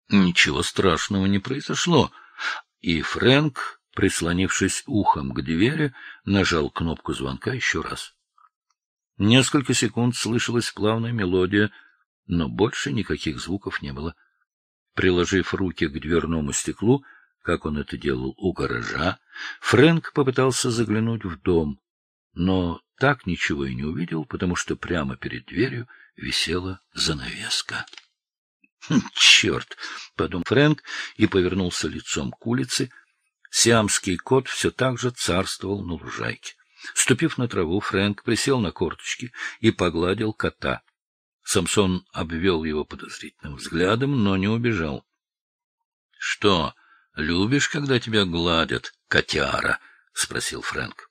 Ничего страшного не произошло, и Фрэнк, прислонившись ухом к двери, нажал кнопку звонка еще раз. Несколько секунд слышалась плавная мелодия, но больше никаких звуков не было. Приложив руки к дверному стеклу, как он это делал у гаража, Фрэнк попытался заглянуть в дом, но так ничего и не увидел, потому что прямо перед дверью висела занавеска. «Черт!» — подумал Фрэнк и повернулся лицом к улице. Сиамский кот все так же царствовал на лужайке. Ступив на траву, Фрэнк присел на корточки и погладил кота. Самсон обвел его подозрительным взглядом, но не убежал. — Что, любишь, когда тебя гладят, котяра? — спросил Фрэнк.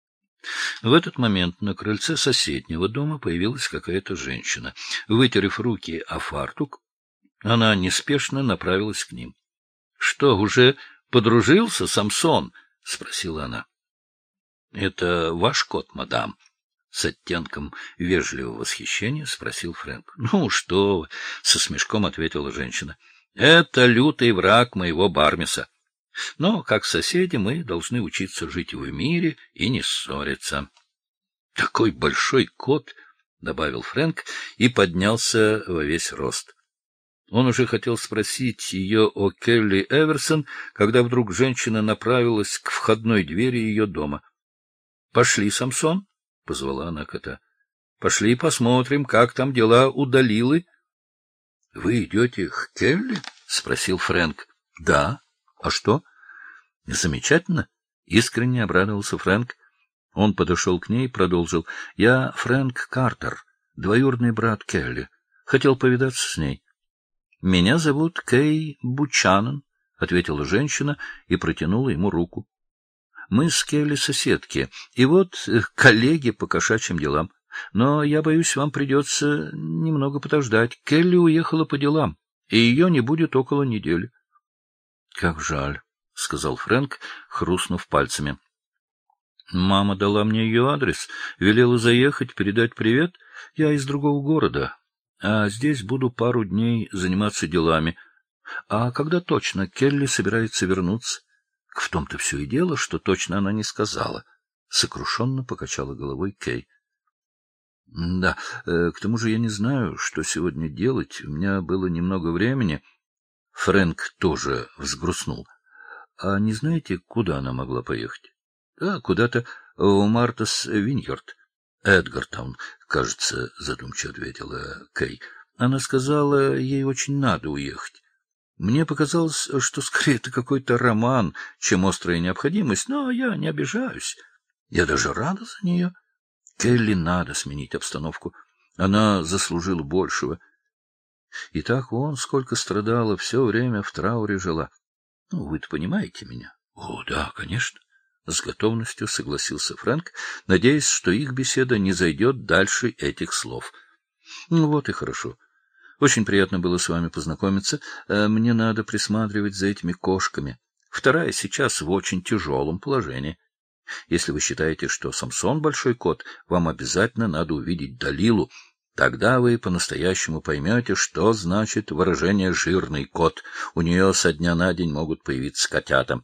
В этот момент на крыльце соседнего дома появилась какая-то женщина. Вытерев руки о фартук, она неспешно направилась к ним. — Что, уже подружился, Самсон? — спросила она. — Это ваш кот, мадам? — с оттенком вежливого восхищения спросил Фрэнк. — Ну, что вы! — со смешком ответила женщина. — Это лютый враг моего Бармиса. Но, как соседи, мы должны учиться жить в мире и не ссориться. — Такой большой кот! — добавил Фрэнк и поднялся во весь рост. Он уже хотел спросить ее о Келли Эверсон, когда вдруг женщина направилась к входной двери ее дома. — Пошли, Самсон! — позвала она кота. — Пошли посмотрим, как там дела у Далилы. — Вы идете к Келли? — спросил Фрэнк. — Да. А что? — Замечательно. Искренне обрадовался Фрэнк. Он подошел к ней и продолжил. — Я Фрэнк Картер, двоюродный брат Келли. Хотел повидаться с ней. — Меня зовут Кей Бучанан, — ответила женщина и протянула ему руку. — Мы с Келли соседки, и вот коллеги по кошачьим делам. Но, я боюсь, вам придется немного подождать. Келли уехала по делам, и ее не будет около недели. — Как жаль, — сказал Фрэнк, хрустнув пальцами. — Мама дала мне ее адрес, велела заехать, передать привет. Я из другого города, а здесь буду пару дней заниматься делами. А когда точно Келли собирается вернуться? В том-то все и дело, что точно она не сказала. Сокрушенно покачала головой Кей. — Да, к тому же я не знаю, что сегодня делать. У меня было немного времени. Фрэнк тоже взгрустнул. — А не знаете, куда она могла поехать? — Да, куда-то в Мартас Виньярд. — Эдгартаун, кажется, задумчиво ответила Кей. Она сказала, ей очень надо уехать. Мне показалось, что скорее это какой-то роман, чем острая необходимость, но я не обижаюсь. Я даже рада за нее. Келли надо сменить обстановку. Она заслужила большего. И так он, сколько страдала, все время в трауре жила. Ну, вы-то понимаете меня? — О, да, конечно. С готовностью согласился Фрэнк, надеясь, что их беседа не зайдет дальше этих слов. — Ну, вот и хорошо. Очень приятно было с вами познакомиться. Мне надо присматривать за этими кошками. Вторая сейчас в очень тяжелом положении. Если вы считаете, что Самсон большой кот, вам обязательно надо увидеть Далилу. Тогда вы по-настоящему поймете, что значит выражение «жирный кот». У нее со дня на день могут появиться котята.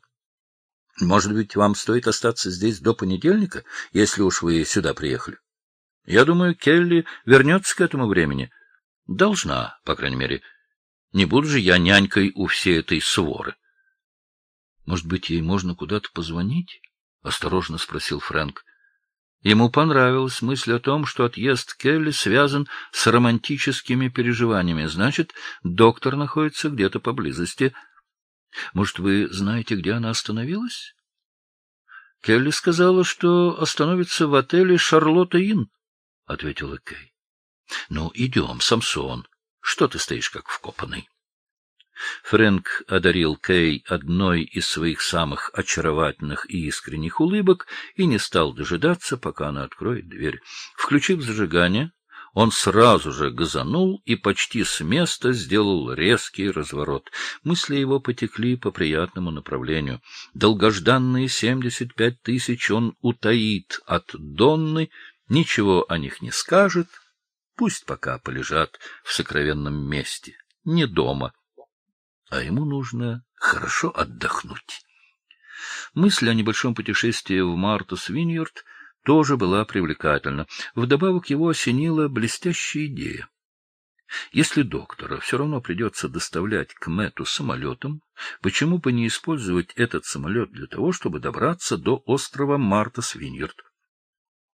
Может быть, вам стоит остаться здесь до понедельника, если уж вы сюда приехали? Я думаю, Келли вернется к этому времени. Должна, по крайней мере. Не буду же я нянькой у всей этой своры. — Может быть, ей можно куда-то позвонить? — осторожно спросил Фрэнк. Ему понравилась мысль о том, что отъезд Келли связан с романтическими переживаниями. Значит, доктор находится где-то поблизости. Может, вы знаете, где она остановилась? Келли сказала, что остановится в отеле «Шарлотта-Инн», — ответила Кей. — Ну, идем, Самсон. Что ты стоишь, как вкопанный? Фрэнк одарил Кей одной из своих самых очаровательных и искренних улыбок и не стал дожидаться, пока она откроет дверь. Включив зажигание, он сразу же газанул и почти с места сделал резкий разворот. Мысли его потекли по приятному направлению. Долгожданные 75 тысяч он утаит от Донны, ничего о них не скажет. Пусть пока полежат в сокровенном месте, не дома. а ему нужно хорошо отдохнуть. Мысль о небольшом путешествии в Мартас-Виньярд тоже была привлекательна. Вдобавок его осенила блестящая идея. Если доктора все равно придется доставлять к Мэтту самолетом, почему бы не использовать этот самолет для того, чтобы добраться до острова Мартас-Виньярд?